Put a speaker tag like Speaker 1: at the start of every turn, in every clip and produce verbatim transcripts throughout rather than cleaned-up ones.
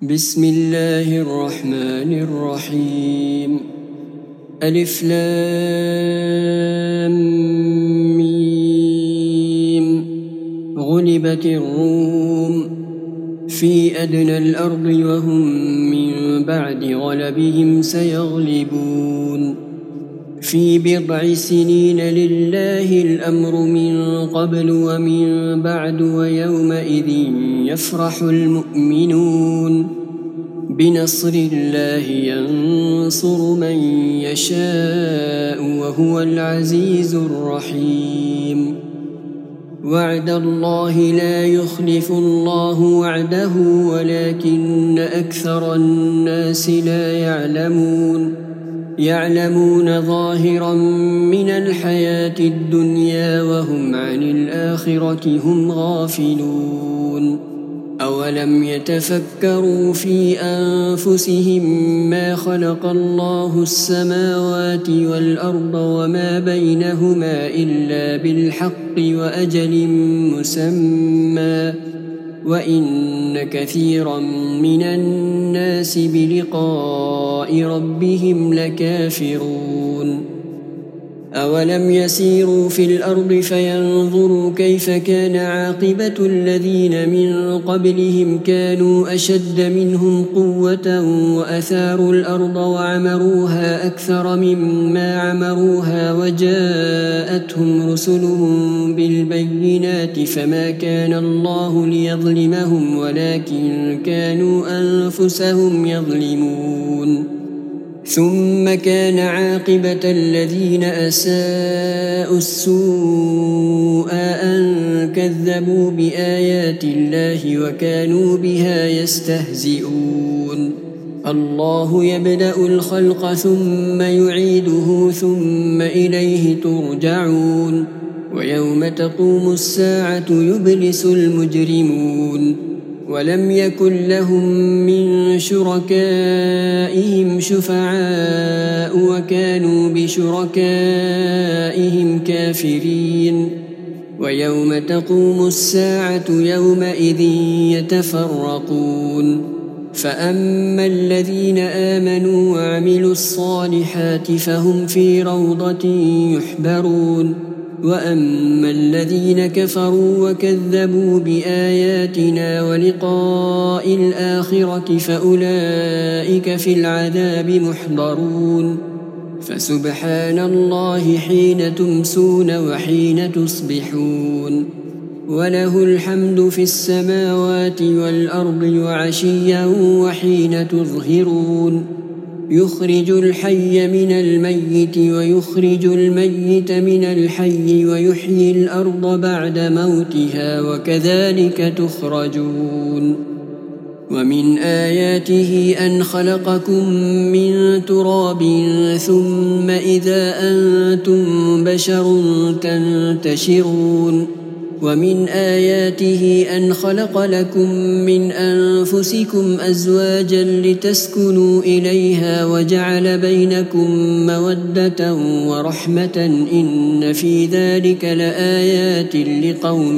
Speaker 1: بسم الله الرحمن الرحيم. ألف لام ميم. غلبت الروم في أدنى الأرض وهم من بعد غلبهم سيغلبون في بضع سنين لله الأمر من قبل ومن بعد ويومئذ يفرح المؤمنون بنصر الله ينصر من يشاء وهو العزيز الرحيم. وعد الله لا يخلف الله وعده ولكن أكثر الناس لا يعلمون يعلمون ظاهرا من الحياة الدنيا وهم عن الآخرة هم غافلون. أولم يتفكروا في أنفسهم ما خلق الله السماوات والأرض وما بينهما إلا بالحق وأجل مسمى وإن كثيرا من الناس بلقاء ربهم لكافرون. أولم يسيروا في الأرض فينظروا كيف كان عاقبة الذين من قبلهم كانوا أشد منهم قوة وأثاروا الأرض وعمروها أكثر مما عمروها وجاءتهم رسلهم بالبينات فما كان الله ليظلمهم ولكن كانوا أنفسهم يظلمون. ثم كان عاقبة الذين أساءوا السوء أن كذبوا بآيات الله وكانوا بها يستهزئون. الله يبدأ الخلق ثم يعيده ثم إليه ترجعون. ويوم تقوم الساعة يبلس المجرمون ولم يكن لهم من شركائهم شفعاء وكانوا بشركائهم كافرين. ويوم تقوم الساعة يومئذ يتفرقون فأما الذين آمنوا وعملوا الصالحات فهم في روضة يحبرون وأما الذين كفروا وكذبوا بآياتنا ولقاء الآخرة فأولئك في العذاب محضرون. فسبحان الله حين تمسون وحين تصبحون وله الحمد في السماوات والأرض وعشيا وحين تظهرون. يخرج الحي من الميت ويخرج الميت من الحي ويحيي الأرض بعد موتها وكذلك تخرجون. ومن آياته أن خلقكم من تراب ثم إذا أنتم بشر تنتشرون. ومن آياته أن خلق لكم من أنفسكم أزواجا لتسكنوا إليها وجعل بينكم مودة ورحمة إن في ذلك لآيات لقوم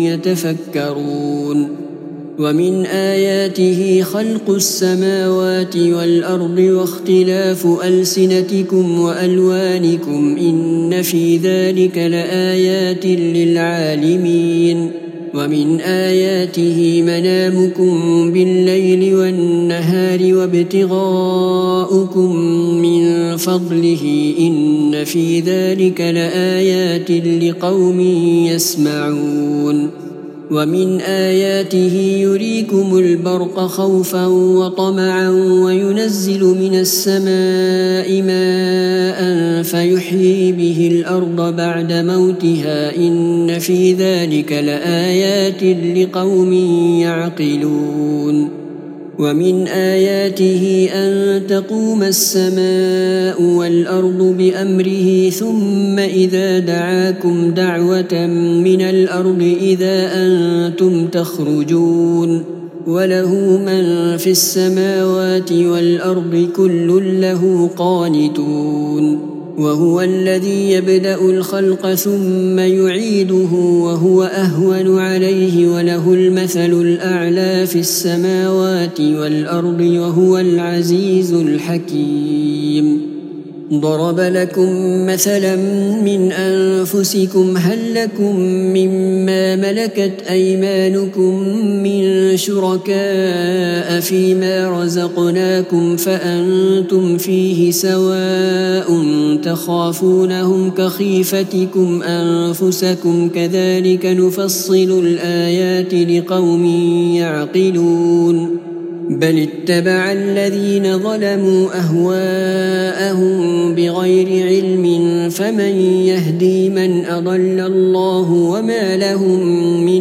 Speaker 1: يتفكرون. ومن آياته خلق السماوات والأرض واختلاف ألسنتكم وألوانكم إن في ذلك لآيات للعالمين. ومن آياته منامكم بالليل والنهار وابتغاؤكم من فضله إن في ذلك لآيات لقوم يسمعون. ومن آياته يريكم البرق خوفا وطمعا وينزل من السماء ماء فيحيي به الأرض بعد موتها إن في ذلك لآيات لقوم يعقلون. ومن آياته أن تقوم السماء والأرض بأمره ثم إذا دعاكم دعوة من الأرض إذا أنتم تخرجون. وله من في السماوات والأرض كل له قانتون. وهو الذي يبدأ الخلق ثم يعيده وهو أهون عليه وله المثل الأعلى في السماوات والأرض وهو العزيز الحكيم. ضرب لكم مثلا من أنفسكم هل لكم مما ملكت أيمانكم من شركاء فيما رزقناكم فأنتم فيه سواء تخافونهم كخيفتكم أنفسكم كذلك نفصل الآيات لقوم يعقلون. بل اتبع الذين ظلموا أهواءهم بغير علم فمن يهدي من أضل الله وما لهم من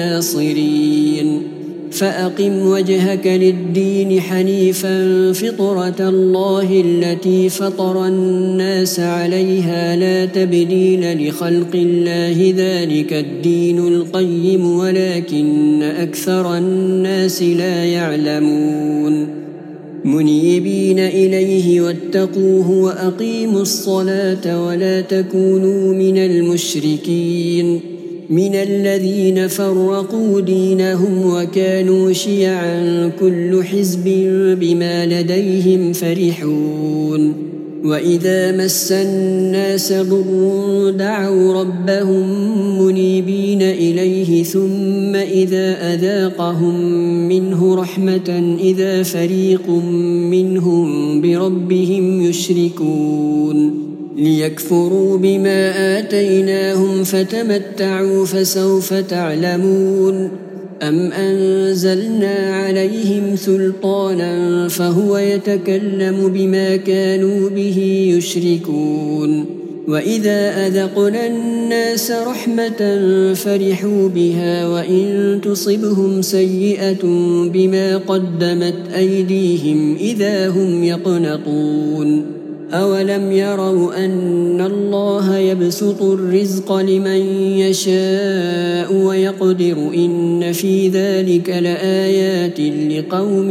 Speaker 1: ناصرين. فأقم وجهك للدين حنيفا فطرة الله التي فطر الناس عليها لا تبديل لخلق الله ذلك الدين القيم ولكن أكثر الناس لا يعلمون. منيبين إليه واتقوه وأقيموا الصلاة ولا تكونوا من المشركين من الذين فرقوا دينهم وكانوا شيعا كل حزب بما لديهم فرحون. وإذا مس الناس ضر دعوا ربهم منيبين إليه ثم إذا أذاقهم منه رحمة إذا فريق منهم بربهم يشركون. ليكفروا بما آتيناهم فتمتعوا فسوف تعلمون. أم أنزلنا عليهم سلطانا فهو يتكلم بما كانوا به يشركون. وإذا أذقنا الناس رحمة فرحوا بها وإن تصبهم سيئة بما قدمت أيديهم إذا هم يقنطون. أولم يروا أن الله يبسط الرزق لمن يشاء ويقدر إن في ذلك لآيات لقوم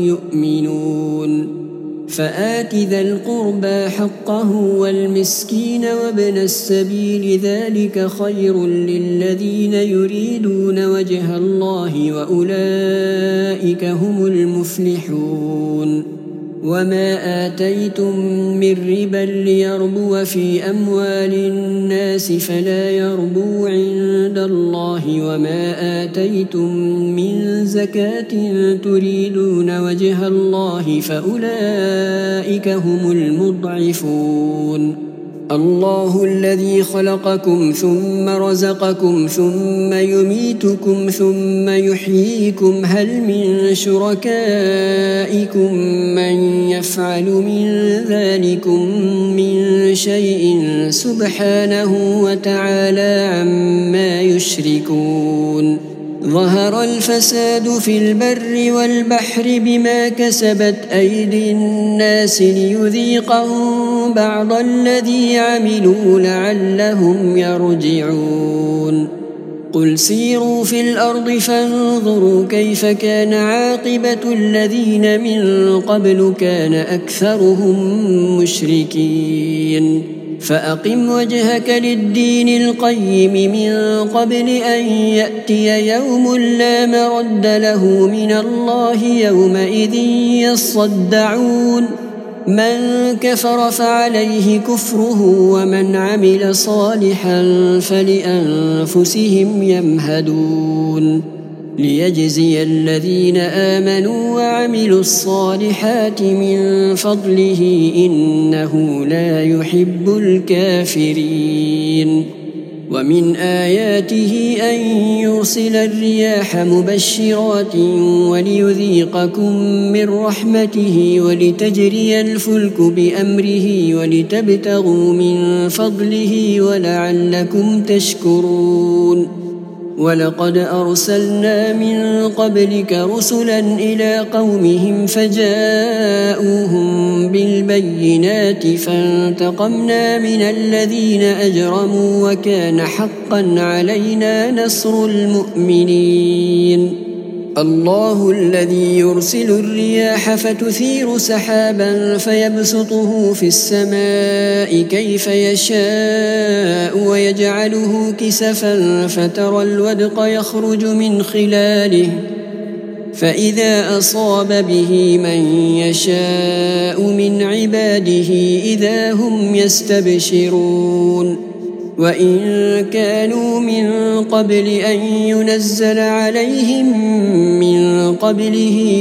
Speaker 1: يؤمنون. فآت ذا القربى حقه والمسكين وابن السبيل ذلك خير للذين يريدون وجه الله وأولئك هم المفلحون. وما آتيتم من ربا ليربو في أموال الناس فلا يربو عند الله وما آتيتم من زكاة تريدون وجه الله فأولئك هم المضعفون. الله الذي خلقكم ثم رزقكم ثم يميتكم ثم يحييكم هل من شركائكم من يفعل من ذلكم من شيء سبحانه وتعالى عما يشركون. ظهر الفساد في البر والبحر بما كسبت أيدي الناس ليذيقهم بعض الذي عملوا لعلهم يرجعون. قل سيروا في الأرض فانظروا كيف كان عاقبة الذين من قبل كان أكثرهم مشركين. فأقم وجهك للدين القيم من قبل أن يأتي يوم لا مرد له من الله يومئذ يصدعون. من كفر فعليه كفره ومن عمل صالحا فلأنفسهم يمهدون. ليجزي الذين آمنوا وعملوا الصالحات من فضله إنه لا يحب الكافرين. ومن آياته أن يرسل الرياح مبشرات وليذيقكم من رحمته ولتجري الفلك بأمره ولتبتغوا من فضله ولعلكم تشكرون. ولقد أرسلنا من قبلك رسلا إلى قومهم فجاءوهم بالبينات فانتقمنا من الذين أجرموا وكان حقا علينا نصر المؤمنين. الله الذي يرسل الرياح فتثير سحابا فيبسطه في السماء كيف يشاء ويجعله كسفا فترى الودق يخرج من خلاله فإذا أصاب به من يشاء من عباده إذا هم يستبشرون وإن كانوا من قبل أن ينزل عليهم من قبله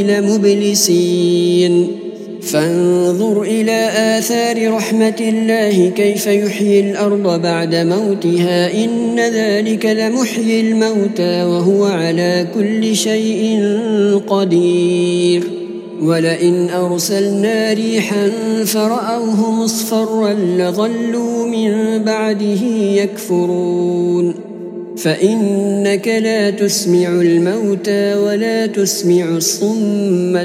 Speaker 1: لمبلسين فانظر إلى آثار رحمة الله كيف يحيي الأرض بعد موتها إن ذلك لمحيي الموتى وهو على كل شيء قدير ولئن أرسلنا ريحا فرأوه مصفرا لظلوا من بعده يكفرون فإنك لا تسمع الموتى ولا تسمع الصم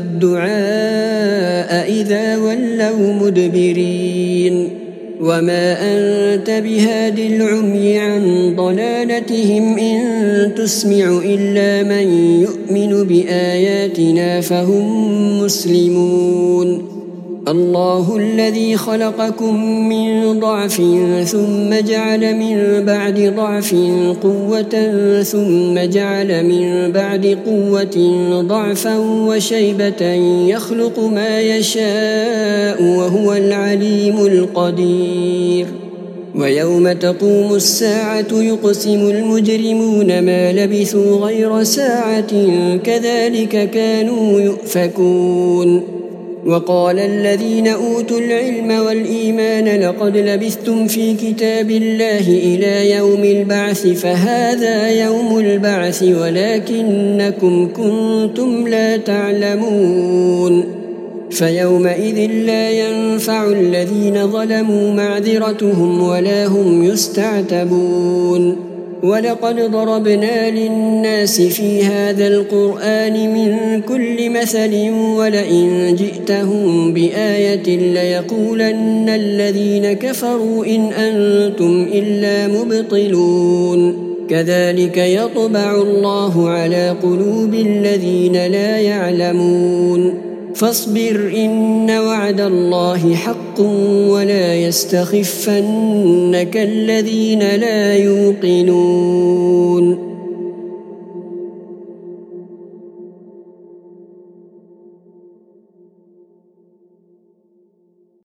Speaker 1: الدعاء إذا ولوا مدبرين وما أنت بهاد العمي عن ضلالتهم إن تسمع إلا من يؤمن بآياتنا فهم مسلمون الله الذي خلقكم من ضعف ثم جعل من بعد ضعف قوة ثم جعل من بعد قوة ضعفا وشيبة يخلق ما يشاء وهو العليم القدير ويوم تقوم الساعة يقسم المجرمون ما لبثوا غير ساعة كذلك كانوا يؤفكون وقال الذين أوتوا العلم والإيمان لقد لبثتم في كتاب الله إلى يوم البعث فهذا يوم البعث ولكنكم كنتم لا تعلمون فيومئذ لا ينفع الذين ظلموا معذرتهم ولا هم يستعتبون ولقد ضربنا للناس في هذا القرآن من كل مثل ولئن جئتهم بآية ليقولن الذين كفروا إن أنتم إلا مبطلون كذلك يطبع الله على قلوب الذين لا يعلمون فاصبر إن وعد الله حق ولا يستخفنك الذين لا يوقنون